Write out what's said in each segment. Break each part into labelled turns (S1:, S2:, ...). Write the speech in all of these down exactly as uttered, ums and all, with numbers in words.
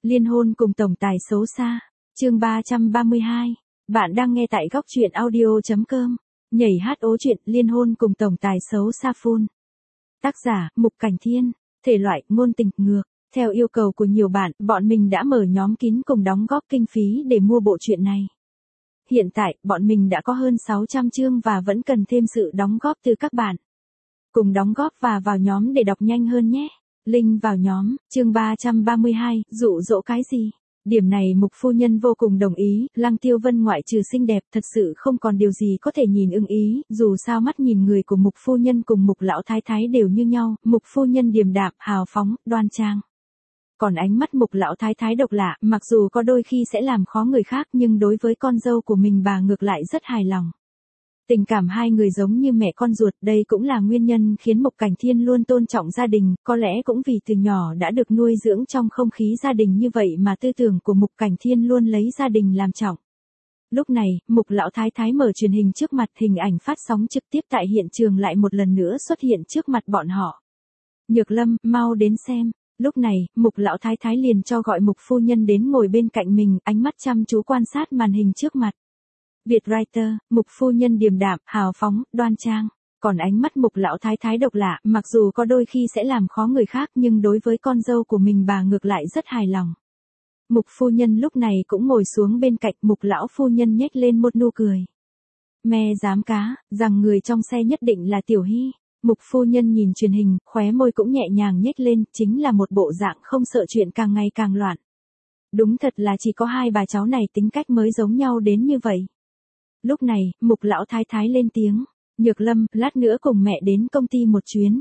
S1: Liên hôn cùng tổng tài xấu xa. Chương ba trăm ba mươi hai. Bạn đang nghe tại góc truyện audio chấm com. Nhảy hát ố chuyện liên hôn cùng tổng tài xấu xa full. Tác giả, Mục Cảnh Thiên. Thể loại, ngôn tình, ngược. Theo yêu cầu của nhiều bạn, bọn mình đã mở nhóm kín cùng đóng góp kinh phí để mua bộ truyện này. Hiện tại, bọn mình đã có hơn sáu trăm chương và vẫn cần thêm sự đóng góp từ các bạn. Cùng đóng góp và vào nhóm để đọc nhanh hơn nhé. Link vào nhóm. Chương ba trăm ba mươi hai, dụ dỗ cái gì? Điểm này Mục phu nhân vô cùng đồng ý, Lăng Tiêu Vân ngoại trừ xinh đẹp thật sự không còn điều gì có thể nhìn ưng ý, dù sao mắt nhìn người của Mục phu nhân cùng Mục lão thái thái đều như nhau, Mục phu nhân điềm đạm, hào phóng, đoan trang. Còn ánh mắt Mục lão thái thái độc lạ, mặc dù có đôi khi sẽ làm khó người khác nhưng đối với con dâu của mình bà ngược lại rất hài lòng. Tình cảm hai người giống như mẹ con ruột, đây cũng là nguyên nhân khiến Mục Cảnh Thiên luôn tôn trọng gia đình, có lẽ cũng vì từ nhỏ đã được nuôi dưỡng trong không khí gia đình như vậy mà tư tưởng của Mục Cảnh Thiên luôn lấy gia đình làm trọng. Lúc này, Mục lão thái thái mở truyền hình trước mặt, hình ảnh phát sóng trực tiếp tại hiện trường lại một lần nữa xuất hiện trước mặt bọn họ. Nhược Lâm, mau đến xem. Lúc này, Mục lão thái thái liền cho gọi Mục phu nhân đến ngồi bên cạnh mình, ánh mắt chăm chú quan sát màn hình trước mặt. Việt writer, Mục phu nhân điềm đạm, hào phóng, đoan trang. Còn ánh mắt Mục lão thái thái độc lạ, mặc dù có đôi khi sẽ làm khó người khác nhưng đối với con dâu của mình bà ngược lại rất hài lòng. Mục phu nhân lúc này cũng ngồi xuống bên cạnh, Mục lão phu nhân nhếch lên một nụ cười. Me dám cá, rằng người trong xe nhất định là Tiểu Hy. Mục phu nhân nhìn truyền hình, khóe môi cũng nhẹ nhàng nhếch lên, chính là một bộ dạng không sợ chuyện càng ngày càng loạn. Đúng thật là chỉ có hai bà cháu này tính cách mới giống nhau đến như vậy. Lúc này, Mục lão thái thái lên tiếng. Nhược Lâm, lát nữa cùng mẹ đến công ty một chuyến.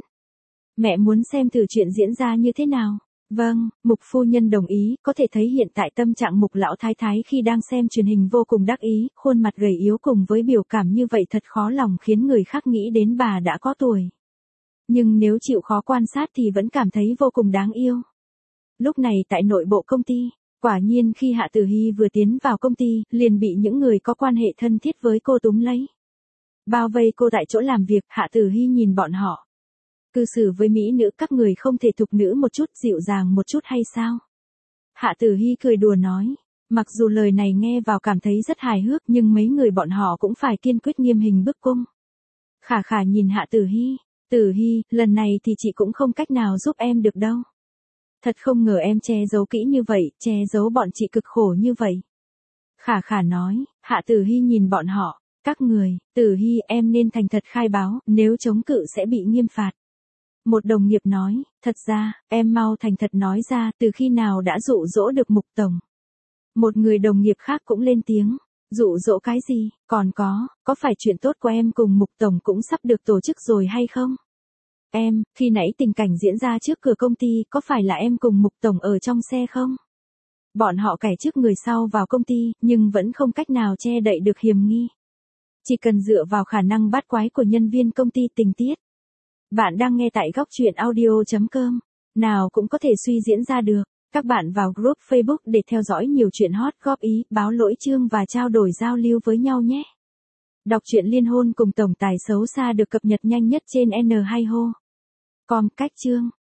S1: Mẹ muốn xem thử chuyện diễn ra như thế nào. Vâng, Mục phu nhân đồng ý, có thể thấy hiện tại tâm trạng Mục lão thái thái khi đang xem truyền hình vô cùng đắc ý, khuôn mặt gầy yếu cùng với biểu cảm như vậy thật khó lòng khiến người khác nghĩ đến bà đã có tuổi. Nhưng nếu chịu khó quan sát thì vẫn cảm thấy vô cùng đáng yêu. Lúc này tại nội bộ công ty, quả nhiên khi Hạ Tử Hy vừa tiến vào công ty, liền bị những người có quan hệ thân thiết với cô túm lấy. Bao vây cô tại chỗ làm việc, Hạ Tử Hy nhìn bọn họ. Cư xử với mỹ nữ các người không thể thục nữ một chút, dịu dàng một chút hay sao? Hạ Tử Hy cười đùa nói. Mặc dù lời này nghe vào cảm thấy rất hài hước nhưng mấy người bọn họ cũng phải kiên quyết nghiêm hình bức cung. Khả Khả nhìn Hạ Tử Hy. Tử Hy, lần này thì chị cũng không cách nào giúp em được đâu. Thật không ngờ em che giấu kỹ như vậy, che giấu bọn chị cực khổ như vậy. Khả Khả nói. Hạ Tử Hy nhìn bọn họ. Các người, Tử Hy em nên thành thật khai báo, nếu chống cự sẽ bị nghiêm phạt. Một đồng nghiệp nói, thật ra, em mau thành thật nói ra, từ khi nào đã dụ dỗ được Mục tổng. Một người đồng nghiệp khác cũng lên tiếng, dụ dỗ cái gì, còn có, có phải chuyện tốt của em cùng Mục tổng cũng sắp được tổ chức rồi hay không? Em, khi nãy tình cảnh diễn ra trước cửa công ty, có phải là em cùng Mục tổng ở trong xe không? Bọn họ cày trước người sau vào công ty, nhưng vẫn không cách nào che đậy được hiểm nghi. Chỉ cần dựa vào khả năng bát quái của nhân viên công ty tình tiết. Bạn đang nghe tại góc truyện audio chấm com. Nào cũng có thể suy diễn ra được. Các bạn vào group Facebook để theo dõi nhiều chuyện hot, góp ý, báo lỗi chương và trao đổi giao lưu với nhau nhé. Đọc truyện liên hôn cùng tổng tài xấu xa được cập nhật nhanh nhất trên N hai ho chấm com. Cách chương.